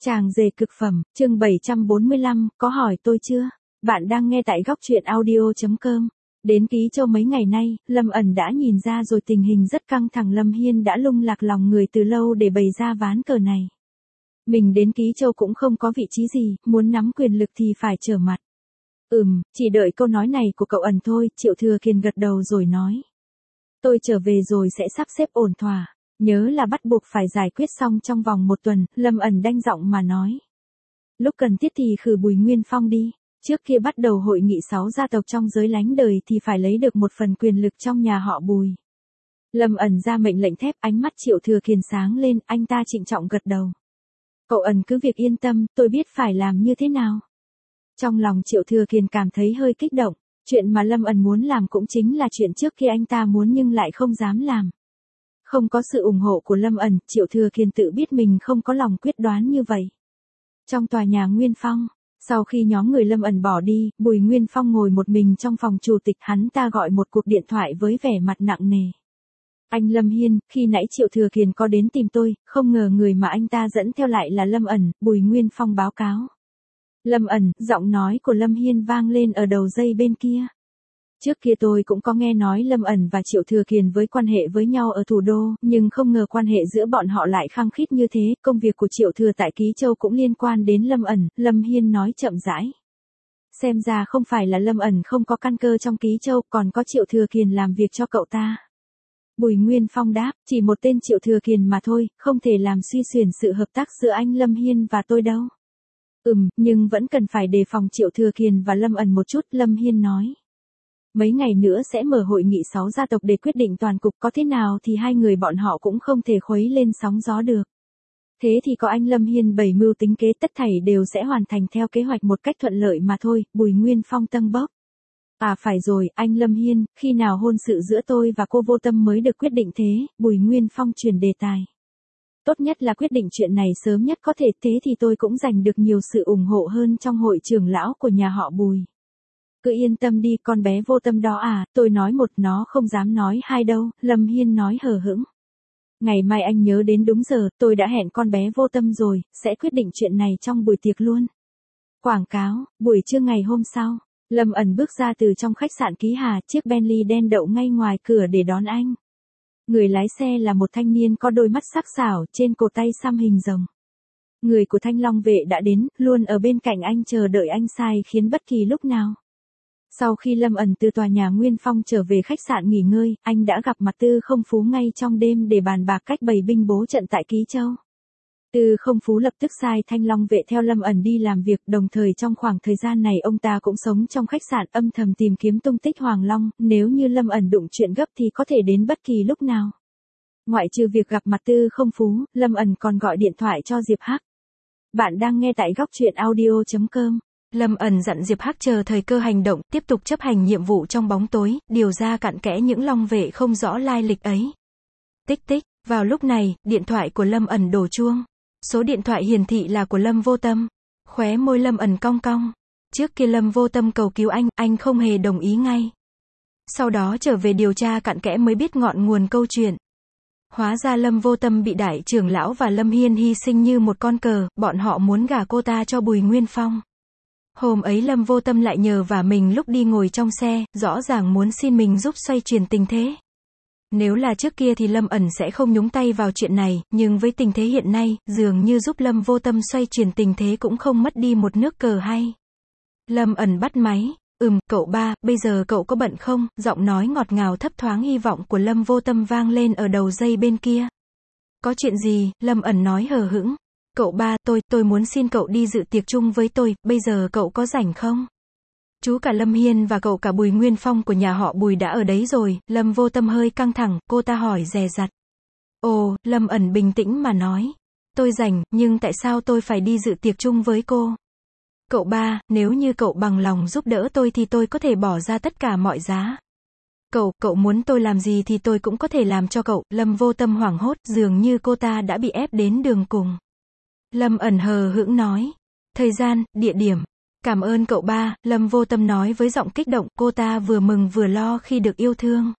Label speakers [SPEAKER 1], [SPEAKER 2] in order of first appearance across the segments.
[SPEAKER 1] Chàng rể cực phẩm, chương 745, có hỏi tôi chưa? Bạn đang nghe tại góc truyện audio.com. Đến Ký Châu mấy ngày nay, Lâm ẩn đã nhìn ra rồi, tình hình rất căng thẳng. Lâm Hiên đã lung lạc lòng người từ lâu để bày ra ván cờ này. Mình đến Ký Châu cũng không có vị trí gì, muốn nắm quyền lực thì phải trở mặt. Chỉ đợi câu nói này của cậu ẩn thôi. Triệu Thừa Kiền gật đầu rồi nói. Tôi trở về rồi sẽ sắp xếp ổn thỏa. Nhớ là bắt buộc phải giải quyết xong trong vòng 1 tuần, Lâm ẩn đanh giọng mà nói. Lúc cần thiết thì khử Bùi Nguyên Phong đi. Trước kia bắt đầu hội nghị 6 gia tộc trong giới lánh đời thì phải lấy được một phần quyền lực trong nhà họ Bùi. Lâm ẩn ra mệnh lệnh thép, ánh mắt Triệu Thừa Kiền sáng lên, anh ta trịnh trọng gật đầu. Cậu ẩn cứ việc yên tâm, tôi biết phải làm như thế nào. Trong lòng Triệu Thừa Kiền cảm thấy hơi kích động, chuyện mà Lâm ẩn muốn làm cũng chính là chuyện trước kia anh ta muốn nhưng lại không dám làm. Không có sự ủng hộ của Lâm ẩn, Triệu Thừa Kiền tự biết mình không có lòng quyết đoán như vậy. Trong tòa nhà Nguyên Phong, sau khi nhóm người Lâm ẩn bỏ đi, Bùi Nguyên Phong ngồi một mình trong phòng chủ tịch, hắn ta gọi một cuộc điện thoại với vẻ mặt nặng nề. Anh Lâm Hiên, khi nãy Triệu Thừa Kiền có đến tìm tôi, không ngờ người mà anh ta dẫn theo lại là Lâm ẩn, Bùi Nguyên Phong báo cáo. Lâm ẩn, giọng nói của Lâm Hiên vang lên ở đầu dây bên kia. Trước kia tôi cũng có nghe nói Lâm ẩn và Triệu Thừa Kiền với quan hệ với nhau ở thủ đô, nhưng không ngờ quan hệ giữa bọn họ lại khăng khít như thế. Công việc của Triệu Thừa tại Ký Châu cũng liên quan đến Lâm ẩn, Lâm Hiên nói chậm rãi. Xem ra không phải là Lâm ẩn không có căn cơ trong Ký Châu, còn có Triệu Thừa Kiền làm việc cho cậu ta. Bùi Nguyên Phong đáp, chỉ một tên Triệu Thừa Kiền mà thôi, không thể làm suy xuyển sự hợp tác giữa anh Lâm Hiên và tôi đâu. Nhưng vẫn cần phải đề phòng Triệu Thừa Kiền và Lâm ẩn một chút, Lâm Hiên nói. Mấy ngày nữa sẽ mở hội nghị 6 gia tộc để quyết định toàn cục, có thế nào thì hai người bọn họ cũng không thể khuấy lên sóng gió được. Thế thì có anh Lâm Hiên bày mưu tính kế, tất thảy đều sẽ hoàn thành theo kế hoạch một cách thuận lợi mà thôi. Bùi Nguyên Phong tâng bốc. À phải rồi, anh Lâm Hiên, khi nào hôn sự giữa tôi và cô Vô Tâm mới được quyết định thế? Bùi Nguyên Phong chuyển đề tài. Tốt nhất là quyết định chuyện này sớm nhất có thể, thế thì tôi cũng giành được nhiều sự ủng hộ hơn trong hội trưởng lão của nhà họ Bùi. Cứ yên tâm đi, con bé Vô Tâm đó à, tôi nói một nó không dám nói hai đâu, Lâm Hiên nói hờ hững. Ngày mai anh nhớ đến đúng giờ, tôi đã hẹn con bé Vô Tâm rồi, sẽ quyết định chuyện này trong buổi tiệc luôn. Quảng cáo, buổi trưa ngày hôm sau, Lâm ẩn bước ra từ trong khách sạn Ký Hà, chiếc Bentley đen đậu ngay ngoài cửa để đón anh. Người lái xe là một thanh niên có đôi mắt sắc sảo, trên cổ tay xăm hình rồng. Người của Thanh Long vệ đã đến, luôn ở bên cạnh anh chờ đợi anh sai khiến bất kỳ lúc nào. Sau khi Lâm ẩn từ tòa nhà Nguyên Phong trở về khách sạn nghỉ ngơi, anh đã gặp mặt Tư Không Phú ngay trong đêm để bàn bạc cách bày binh bố trận tại Ký Châu. Tư Không Phú lập tức sai Thanh Long vệ theo Lâm ẩn đi làm việc, đồng thời trong khoảng thời gian này ông ta cũng sống trong khách sạn âm thầm tìm kiếm tung tích Hoàng Long, nếu như Lâm ẩn đụng chuyện gấp thì có thể đến bất kỳ lúc nào. Ngoại trừ việc gặp mặt Tư Không Phú, Lâm ẩn còn gọi điện thoại cho Diệp Hắc. Bạn đang nghe tại góc truyện audio.com. Lâm ẩn dặn Diệp Hắc chờ thời cơ hành động, tiếp tục chấp hành nhiệm vụ trong bóng tối, điều ra cặn kẽ những long vệ không rõ lai lịch ấy. Tích tích, vào lúc này, điện thoại của Lâm ẩn đổ chuông. Số điện thoại hiển thị là của Lâm Vô Tâm. Khóe môi Lâm ẩn cong cong. Trước kia Lâm Vô Tâm cầu cứu anh không hề đồng ý ngay. Sau đó trở về điều tra cặn kẽ mới biết ngọn nguồn câu chuyện. Hóa ra Lâm Vô Tâm bị đại trưởng lão và Lâm Hiên hy sinh như một con cờ, bọn họ muốn gả cô ta cho Bùi Nguyên Phong. Hôm ấy Lâm Vô Tâm lại nhờ vả mình lúc đi ngồi trong xe, rõ ràng muốn xin mình giúp xoay chuyển tình thế. Nếu là trước kia thì Lâm ẩn sẽ không nhúng tay vào chuyện này, nhưng với tình thế hiện nay, dường như giúp Lâm Vô Tâm xoay chuyển tình thế cũng không mất đi một nước cờ hay. Lâm ẩn bắt máy. Cậu ba, bây giờ cậu có bận không? Giọng nói ngọt ngào thấp thoáng hy vọng của Lâm Vô Tâm vang lên ở đầu dây bên kia. Có chuyện gì? Lâm ẩn nói hờ hững. Cậu ba, tôi muốn xin cậu đi dự tiệc chung với tôi, bây giờ cậu có rảnh không? Chú cả Lâm Hiên và cậu cả Bùi Nguyên Phong của nhà họ Bùi đã ở đấy rồi. Lâm Vô Tâm hơi căng thẳng, cô ta hỏi dè dặt. Ồ, Lâm ẩn bình tĩnh mà nói. Tôi rảnh, nhưng tại sao tôi phải đi dự tiệc chung với cô? Cậu ba, nếu như cậu bằng lòng giúp đỡ tôi thì tôi có thể bỏ ra tất cả mọi giá. Cậu muốn tôi làm gì thì tôi cũng có thể làm cho cậu. Lâm Vô Tâm hoảng hốt, dường như cô ta đã bị ép đến đường cùng. Lâm ẩn hờ hững nói. Thời gian, địa điểm. Cảm ơn cậu ba, Lâm Vô Tâm nói với giọng kích động, cô ta vừa mừng vừa lo khi được yêu thương.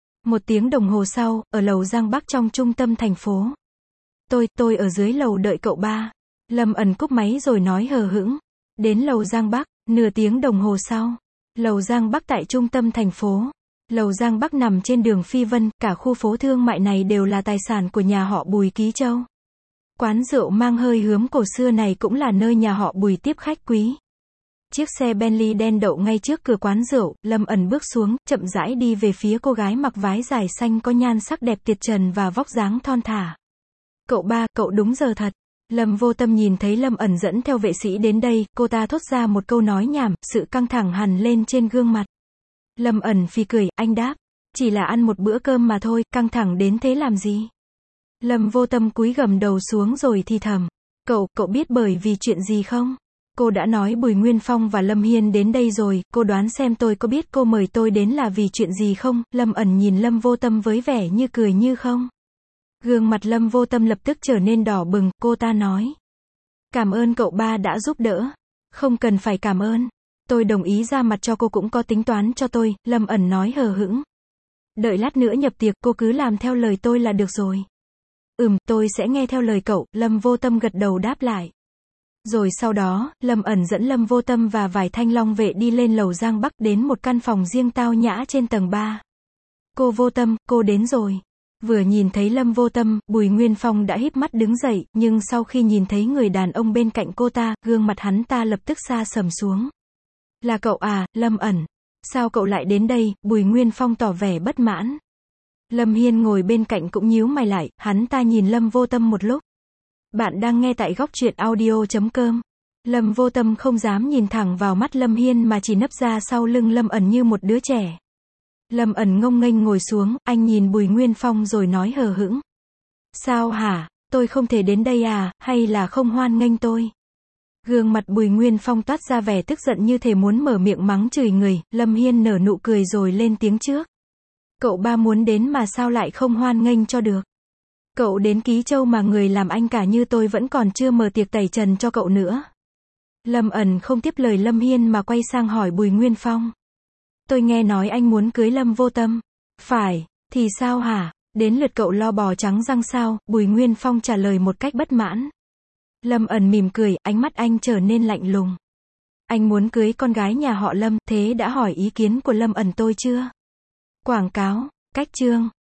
[SPEAKER 1] 1 tiếng đồng hồ sau, ở lầu Giang Bắc trong trung tâm thành phố. Tôi ở dưới lầu đợi cậu ba. Lâm ẩn cúp máy rồi nói hờ hững. Đến lầu Giang Bắc, nửa tiếng đồng hồ sau. Lầu Giang Bắc tại trung tâm thành phố. Lầu Giang Bắc nằm trên đường Phi Vân, cả khu phố thương mại này đều là tài sản của nhà họ Bùi Ký Châu. Quán rượu mang hơi hướng cổ xưa này cũng là nơi nhà họ Bùi tiếp khách quý. Chiếc xe Bentley đen đậu ngay trước cửa quán rượu, Lâm ẩn bước xuống, chậm rãi đi về phía cô gái mặc váy dài xanh có nhan sắc đẹp tuyệt trần và vóc dáng thon thả. Cậu ba, cậu đúng giờ thật. Lâm Vô Tâm nhìn thấy Lâm ẩn dẫn theo vệ sĩ đến đây, cô ta thốt ra một câu nói nhảm, sự căng thẳng hằn lên trên gương mặt. Lâm ẩn phì cười, anh đáp. Chỉ là ăn một bữa cơm mà thôi, căng thẳng đến thế làm gì? Lâm Vô Tâm cúi gằm đầu xuống rồi thì thầm. Cậu biết bởi vì chuyện gì không? Cô đã nói Bùi Nguyên Phong và Lâm Hiên đến đây rồi, cô đoán xem tôi có biết cô mời tôi đến là vì chuyện gì không? Lâm ẩn nhìn Lâm Vô Tâm với vẻ như cười như không. Gương mặt Lâm Vô Tâm lập tức trở nên đỏ bừng, cô ta nói. Cảm ơn cậu ba đã giúp đỡ. Không cần phải cảm ơn. Tôi đồng ý ra mặt cho cô cũng có tính toán cho tôi, Lâm ẩn nói hờ hững. Đợi lát nữa nhập tiệc cô cứ làm theo lời tôi là được rồi. Tôi sẽ nghe theo lời cậu, Lâm Vô Tâm gật đầu đáp lại. Rồi sau đó, Lâm ẩn dẫn Lâm Vô Tâm và vài thanh long vệ đi lên lầu Giang Bắc đến một căn phòng riêng tao nhã trên tầng 3. Cô Vô Tâm, cô đến rồi. Vừa nhìn thấy Lâm Vô Tâm, Bùi Nguyên Phong đã híp mắt đứng dậy, nhưng sau khi nhìn thấy người đàn ông bên cạnh cô ta, gương mặt hắn ta lập tức sa sầm xuống. Là cậu à, Lâm ẩn. Sao cậu lại đến đây? Bùi Nguyên Phong tỏ vẻ bất mãn. Lâm Hiên ngồi bên cạnh cũng nhíu mày lại, hắn ta nhìn Lâm Vô Tâm một lúc. Bạn đang nghe tại góc truyện audio.com. Lâm Vô Tâm không dám nhìn thẳng vào mắt Lâm Hiên mà chỉ nấp ra sau lưng Lâm ẩn như một đứa trẻ. Lâm ẩn ngông nghênh ngồi xuống, anh nhìn Bùi Nguyên Phong rồi nói hờ hững. Sao hả, tôi không thể đến đây à, hay là không hoan nghênh tôi? Gương mặt Bùi Nguyên Phong toát ra vẻ tức giận như thể muốn mở miệng mắng chửi người, Lâm Hiên nở nụ cười rồi lên tiếng trước. Cậu ba muốn đến mà sao lại không hoan nghênh cho được? Cậu đến Ký Châu mà người làm anh cả như tôi vẫn còn chưa mở tiệc tẩy trần cho cậu nữa. Lâm ẩn không tiếp lời Lâm Hiên mà quay sang hỏi Bùi Nguyên Phong. Tôi nghe nói anh muốn cưới Lâm Vô Tâm. Phải, thì sao hả? Đến lượt cậu lo bò trắng răng sao? Bùi Nguyên Phong trả lời một cách bất mãn. Lâm ẩn mỉm cười, ánh mắt anh trở nên lạnh lùng. Anh muốn cưới con gái nhà họ Lâm, thế đã hỏi ý kiến của Lâm ẩn tôi chưa? Quảng cáo, cách chương.